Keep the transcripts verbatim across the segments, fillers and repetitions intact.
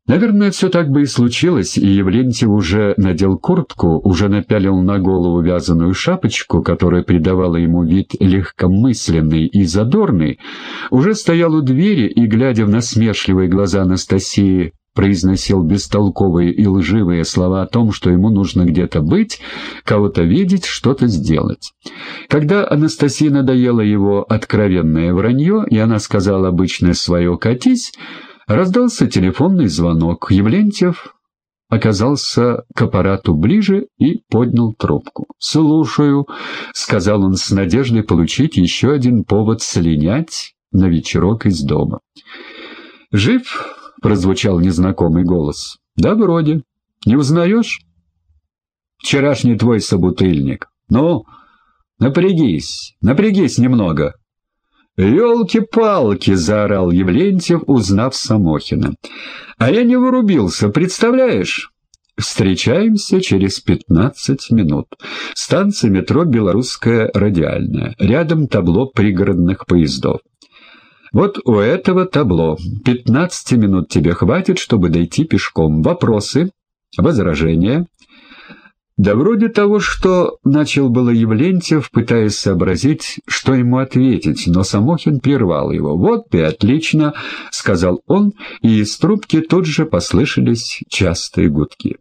Наверное, все так бы и случилось, и Явлентьев уже надел куртку, уже напялил на голову вязаную шапочку, которая придавала ему вид легкомысленный и задорный, уже стоял у двери и, глядя в насмешливые глаза Анастасии, произносил бестолковые и лживые слова о том, что ему нужно где-то быть, кого-то видеть, что-то сделать. Когда Анастасии надоело его откровенное вранье, и она сказала обычное свое «катись», раздался телефонный звонок. Явлентьев оказался к аппарату ближе и поднял трубку. «Слушаю», — сказал он с надеждой получить еще один повод слинять на вечерок из дома. «Жив?» — прозвучал незнакомый голос. «Да, вроде. Не узнаешь?» «Вчерашний твой собутыльник. Ну, напрягись, напрягись немного». «Елки-палки!» — заорал Явлентьев, узнав Самохина. «А я не вырубился, представляешь?» «Встречаемся через пятнадцать минут. Станция метро «Белорусская радиальная». Рядом табло пригородных поездов. Вот у этого табло. Пятнадцати минут тебе хватит, чтобы дойти пешком. Вопросы? Возражения?» «Да вроде того, что...» — начал было Явлентьев, пытаясь сообразить, что ему ответить, но Самохин прервал его. «Вот и отлично», — сказал он, и из трубки тут же послышались частые гудки.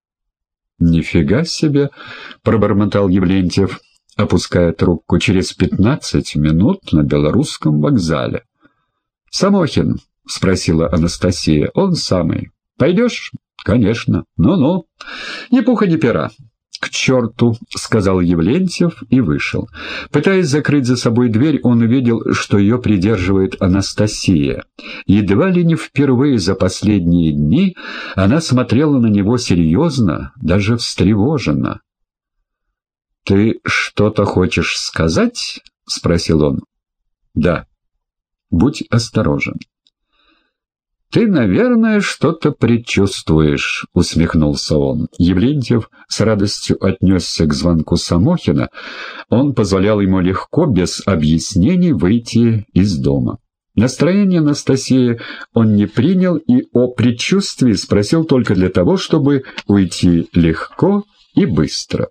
«Нифига себе!» — пробормотал Явлентьев, опуская трубку. «Через пятнадцать минут на Белорусском вокзале». «Самохин?» — спросила Анастасия. «Он самый. Пойдешь?» «Конечно. Ну-ну. Ни пуха, ни пера». «К черту!» — сказал Явлентьев и вышел. Пытаясь закрыть за собой дверь, он увидел, что ее придерживает Анастасия. Едва ли не впервые за последние дни она смотрела на него серьезно, даже встревоженно. «Ты что-то хочешь сказать?» — спросил он. «Да. Будь осторожен». «Ты, наверное, что-то предчувствуешь», — усмехнулся он. Явлентьев с радостью отнесся к звонку Самохина. Он позволял ему легко, без объяснений, выйти из дома. Настроение Анастасии он не принял и о предчувствии спросил только для того, чтобы уйти легко и быстро.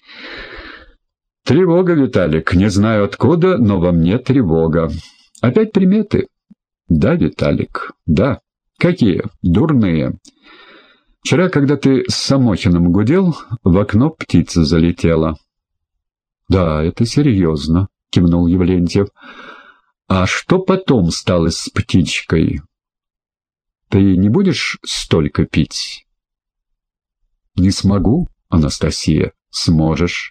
«Тревога, Виталик. Не знаю откуда, но во мне тревога. Опять приметы?» «Да, Виталик, да». «Какие? Дурные. Вчера, когда ты с Самохиным гудел, в окно птица залетела». «Да, это серьезно», — кивнул Явлентьев. «А что потом стало с птичкой? Ты не будешь столько пить?» «Не смогу, Анастасия». «Сможешь.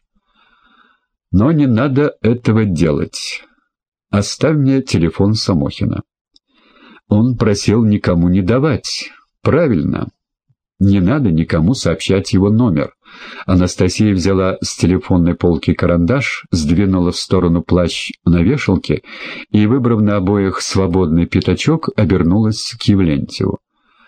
Но не надо этого делать. Оставь мне телефон Самохина». Он просил никому не давать. Правильно. Не надо никому сообщать его номер. Анастасия взяла с телефонной полки карандаш, сдвинула в сторону плащ на вешалке и, выбрав на обоих свободный пятачок, обернулась к Явлентьеву.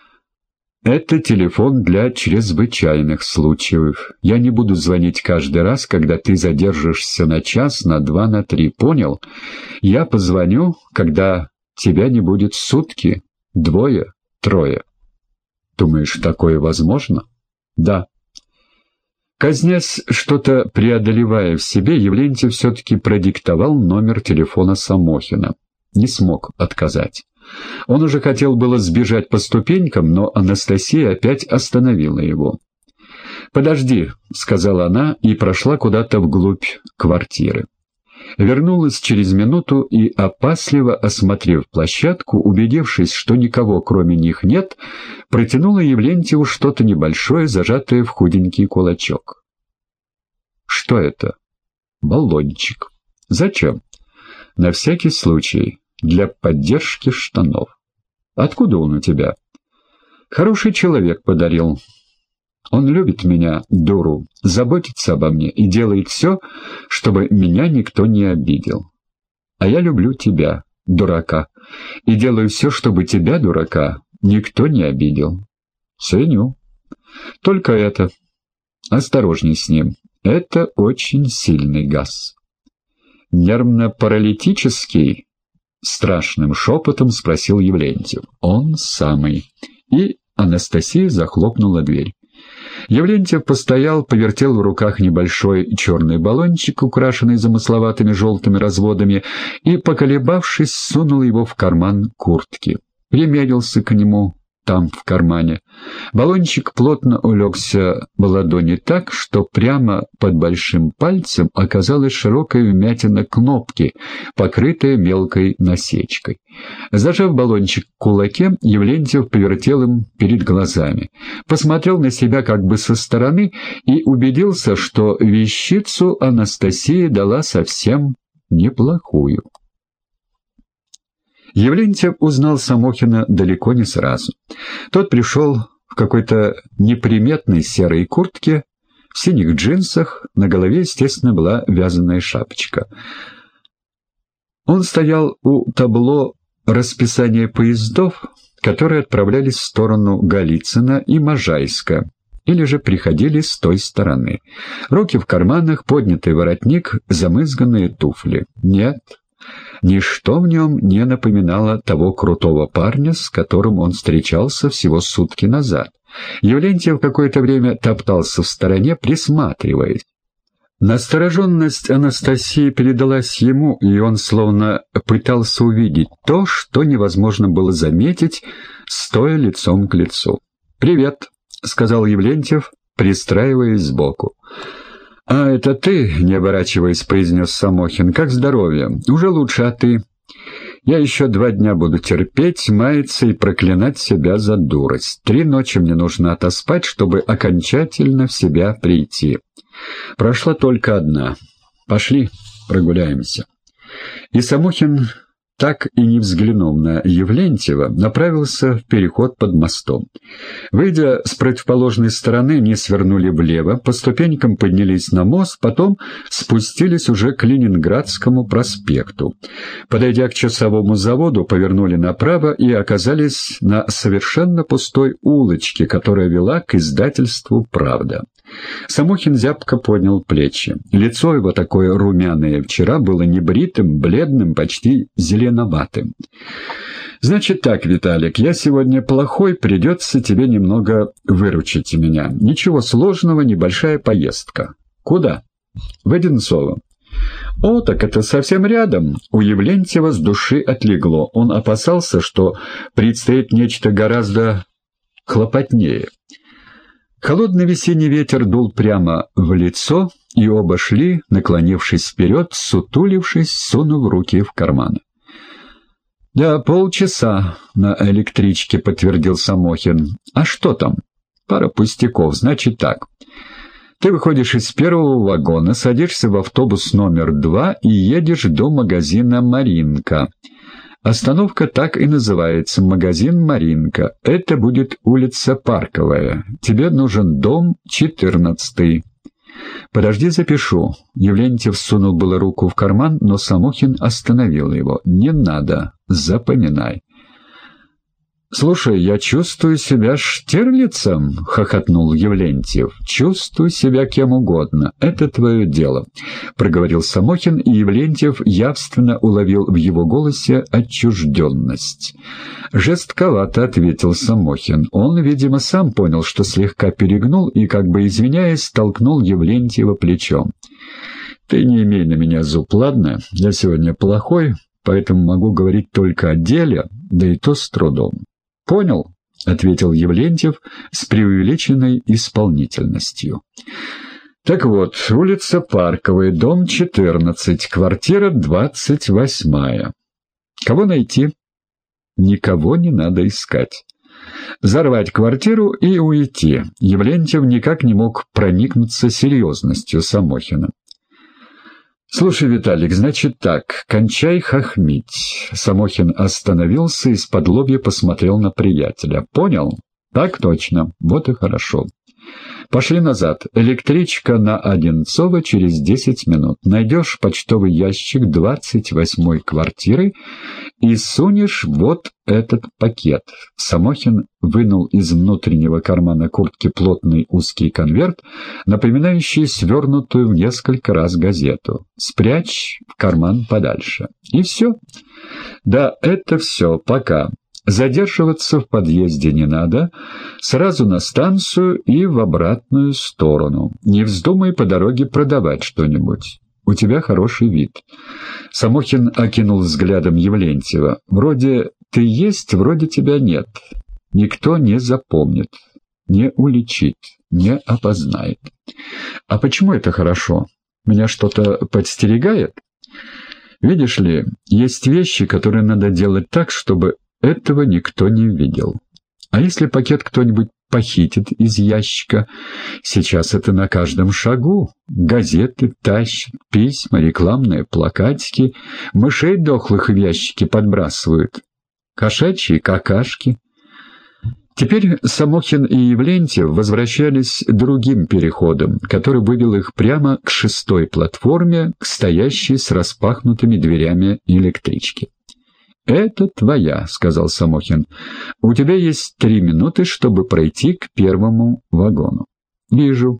«Это телефон для чрезвычайных случаев. Я не буду звонить каждый раз, когда ты задержишься на час, на два, на три. Понял? Я позвоню, когда... тебя не будет сутки, двое, трое. Думаешь, такое возможно? Да». Казнясь, что-то преодолевая в себе, Явлентьев все-таки продиктовал номер телефона Самохина. Не смог отказать. Он уже хотел было сбежать по ступенькам, но Анастасия опять остановила его. «Подожди», — сказала она и прошла куда-то вглубь квартиры. Вернулась через минуту и, опасливо осмотрев площадку, убедившись, что никого кроме них нет, протянула Явлентьеву что-то небольшое, зажатое в худенький кулачок. «Что это?» «Баллончик». «Зачем?» «На всякий случай, для поддержки штанов». «Откуда он у тебя?» «Хороший человек подарил». Он любит меня, дуру, заботится обо мне и делает все, чтобы меня никто не обидел. А я люблю тебя, дурака, и делаю все, чтобы тебя, дурака, никто не обидел. Ценю. Только это. Осторожней с ним. Это очень сильный газ». «Нервно-паралитический?» — страшным шепотом спросил Явлентьев. «Он самый». И Анастасия захлопнула дверь. Явлентьев постоял, повертел в руках небольшой черный баллончик, украшенный замысловатыми желтыми разводами, и, поколебавшись, сунул его в карман куртки. Примерился к нему там, в кармане. Баллончик плотно улегся в ладони так, что прямо под большим пальцем оказалась широкая вмятина кнопки, покрытая мелкой насечкой. Зажав баллончик в кулаке, Явлентьев повертел им перед глазами, посмотрел на себя как бы со стороны и убедился, что вещицу Анастасия дала совсем неплохую. Явлентьев узнал Самохина далеко не сразу. Тот пришел в какой-то неприметной серой куртке, в синих джинсах, на голове, естественно, была вязаная шапочка. Он стоял у табло расписания поездов, которые отправлялись в сторону Голицына и Можайска, или же приходили с той стороны. Руки в карманах, поднятый воротник, замызганные туфли. Нет, ничто в нем не напоминало того крутого парня, с которым он встречался всего сутки назад. Явлентьев какое-то время топтался в стороне, присматриваясь. Настороженность Анастасии передалась ему, и он словно пытался увидеть то, что невозможно было заметить, стоя лицом к лицу. «Привет», — сказал Явлентьев, пристраиваясь сбоку. «А это ты?» — не оборачиваясь, произнес Самохин. «Как здоровье? Уже лучше, а ты?» «Я еще два дня буду терпеть, маяться и проклинать себя за дурость. Три ночи мне нужно отоспать, чтобы окончательно в себя прийти. Прошла только одна. Пошли, прогуляемся». И Самохин, так и не взглянув на Явлентьева, направился в переход под мостом. Выйдя с противоположной стороны, они свернули влево, по ступенькам поднялись на мост, потом спустились уже к Ленинградскому проспекту. Подойдя к часовому заводу, повернули направо и оказались на совершенно пустой улочке, которая вела к издательству «Правда». Самохин зябко поднял плечи. Лицо его, такое румяное вчера, было небритым, бледным, почти зеленоватым. «Значит так, Виталик, я сегодня плохой, придется тебе немного выручить меня. Ничего сложного, небольшая поездка». «Куда?» «В Одинцово». «О, так это совсем рядом». У Явлентьева с души отлегло. Он опасался, что предстоит нечто гораздо хлопотнее. Холодный весенний ветер дул прямо в лицо, и оба шли, наклонившись вперед, сутулившись, сунув руки в карманы. «Да, полчаса на электричке», — подтвердил Самохин. «А что там?» «Пара пустяков. Значит так. Ты выходишь из первого вагона, садишься в автобус номер два и едешь до магазина «Маринка». Остановка так и называется — магазин «Маринка». Это будет улица Парковая. Тебе нужен дом четырнадцатый. «Подожди, запишу». Явлентьев сунул было руку в карман, но Самохин остановил его. «Не надо. Запоминай». «Слушай, я чувствую себя Штирлицем», — хохотнул Явлентьев. «Чувствую себя кем угодно. Это твое дело», — проговорил Самохин, и Явлентьев явственно уловил в его голосе отчужденность. Жестковато ответил Самохин. Он, видимо, сам понял, что слегка перегнул, и, как бы извиняясь, толкнул Явлентьева плечом. «Ты не имей на меня зуб, ладно? Я сегодня плохой, поэтому могу говорить только о деле, да и то с трудом». «Понял», — ответил Явлентьев с преувеличенной исполнительностью. «Так вот, улица Парковая, дом четырнадцать, квартира двадцать восьмая. Кого найти?» «Никого не надо искать. Взорвать квартиру и уйти». Явлентьев никак не мог проникнуться серьезностью Самохина. «Слушай, Виталик, значит так, кончай хохмить». Самохин остановился и из-под лобья посмотрел на приятеля. «Понял?» «Так точно. Вот и хорошо. Пошли назад. Электричка на Одинцово через десять минут. Найдешь почтовый ящик двадцать восьмой квартиры и сунешь вот этот пакет». Самохин вынул из внутреннего кармана куртки плотный узкий конверт, напоминающий свернутую в несколько раз газету. «Спрячь в карман подальше». И все. «Да, это все. Пока». Задерживаться в подъезде не надо, сразу на станцию и в обратную сторону. Не вздумай по дороге продавать что-нибудь. У тебя хороший вид». Самохин окинул взглядом Евлентьева. «Вроде ты есть, вроде тебя нет. Никто не запомнит, не уличит, не опознает». «А почему это хорошо? Меня что-то подстерегает? Видишь ли, есть вещи, которые надо делать так, чтобы этого никто не видел. А если пакет кто-нибудь похитит из ящика? Сейчас это на каждом шагу. Газеты тащат, письма, рекламные плакатики, мышей дохлых в ящики подбрасывают, кошачьи какашки». Теперь Самохин и Евлентьев возвращались другим переходом, который вывел их прямо к шестой платформе, к стоящей с распахнутыми дверями электричке. «Это твоя», — сказал Самохин. «У тебя есть три минуты, чтобы пройти к первому вагону». «Вижу».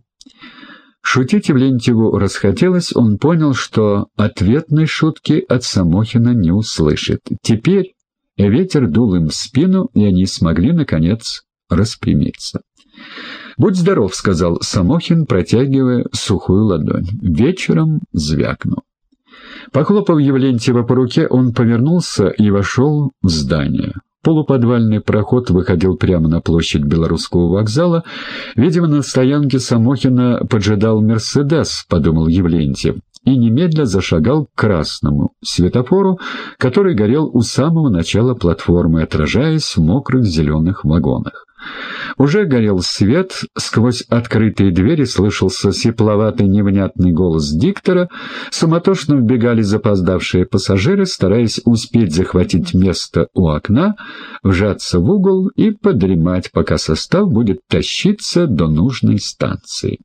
Шутить Евлентьеву расхотелось, он понял, что ответной шутки от Самохина не услышит. Теперь ветер дул им в спину, и они смогли, наконец, распрямиться. «Будь здоров», — сказал Самохин, протягивая сухую ладонь. «Вечером звякну». Похлопав Евлентьева по руке, он повернулся и вошел в здание. Полуподвальный проход выходил прямо на площадь Белорусского вокзала. Видимо, на стоянке Самохина поджидал «Мерседес», — подумал Евлентьев, и немедля зашагал к красному светофору, который горел у самого начала платформы, отражаясь в мокрых зеленых вагонах. Уже горел свет, сквозь открытые двери слышался сипловатый невнятный голос диктора, суматошно вбегали запоздавшие пассажиры, стараясь успеть захватить место у окна, вжаться в угол и подремать, пока состав будет тащиться до нужной станции.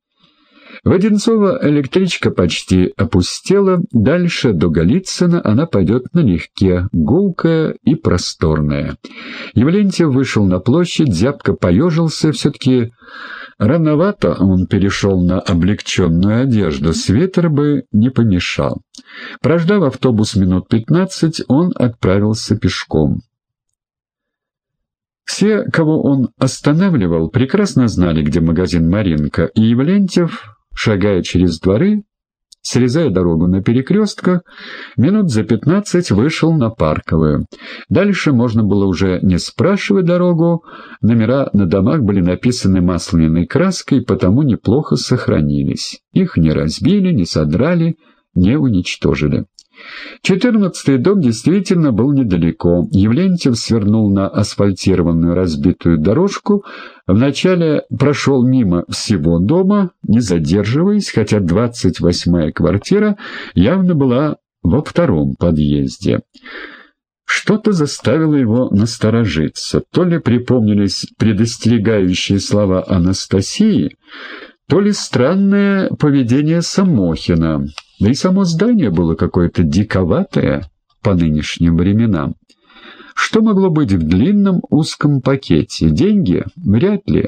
В Одинцово электричка почти опустела, дальше до Голицына она пойдет налегке, гулкая и просторная. Евлентьев вышел на площадь, зябко поежился, все-таки рановато он перешел на облегченную одежду, свитер бы не помешал. Прождав автобус минут пятнадцать, он отправился пешком. Все, кого он останавливал, прекрасно знали, где магазин «Маринка», и Евлентьев, шагая через дворы, срезая дорогу на перекрестках, минут за пятнадцать вышел на Парковую. Дальше можно было уже не спрашивать дорогу, номера на домах были написаны масляной краской, потому неплохо сохранились. Их не разбили, не содрали, не уничтожили. Четырнадцатый дом действительно был недалеко. Евлентьев свернул на асфальтированную разбитую дорожку, вначале прошел мимо всего дома, не задерживаясь, хотя двадцать восьмая квартира явно была во втором подъезде. Что-то заставило его насторожиться. То ли припомнились предостерегающие слова Анастасии, то ли странное поведение Самохина. Да и само здание было какое-то диковатое по нынешним временам. Что могло быть в длинном узком пакете? Деньги? Вряд ли.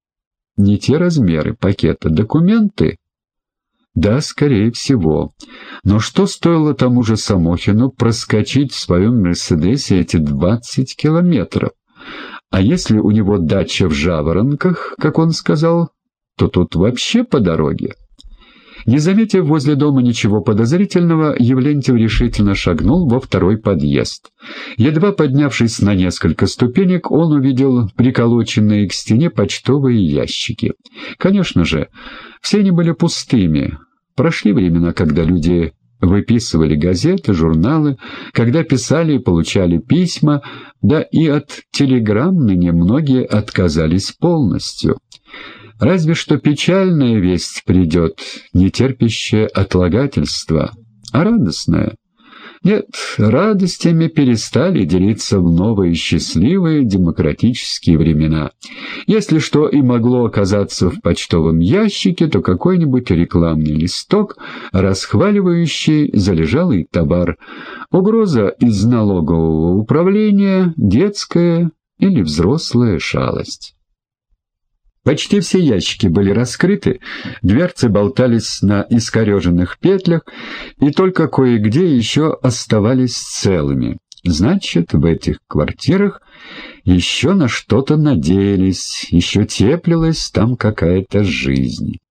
Не те размеры пакета. Документы? Да, скорее всего. Но что стоило тому же Самохину проскочить в своем «Мерседесе» эти двадцать километров? А если у него дача в Жаворонках, как он сказал, то тут вообще по дороге. Не заметив возле дома ничего подозрительного, Евлентьев решительно шагнул во второй подъезд. Едва поднявшись на несколько ступенек, он увидел приколоченные к стене почтовые ящики. Конечно же, все они были пустыми. Прошли времена, когда люди выписывали газеты, журналы, когда писали и получали письма, да и от телеграмм ныне многие отказались полностью. Разве что печальная весть придет, не терпящая отлагательства, а радостная. Нет, радостями перестали делиться в новые счастливые демократические времена. Если что и могло оказаться в почтовом ящике, то какой-нибудь рекламный листок, расхваливающий залежалый товар, угроза из налогового управления, детская или взрослая шалость. Почти все ящики были раскрыты, дверцы болтались на искореженных петлях, и только кое-где еще оставались целыми. Значит, в этих квартирах еще на что-то надеялись, еще теплилась там какая-то жизнь.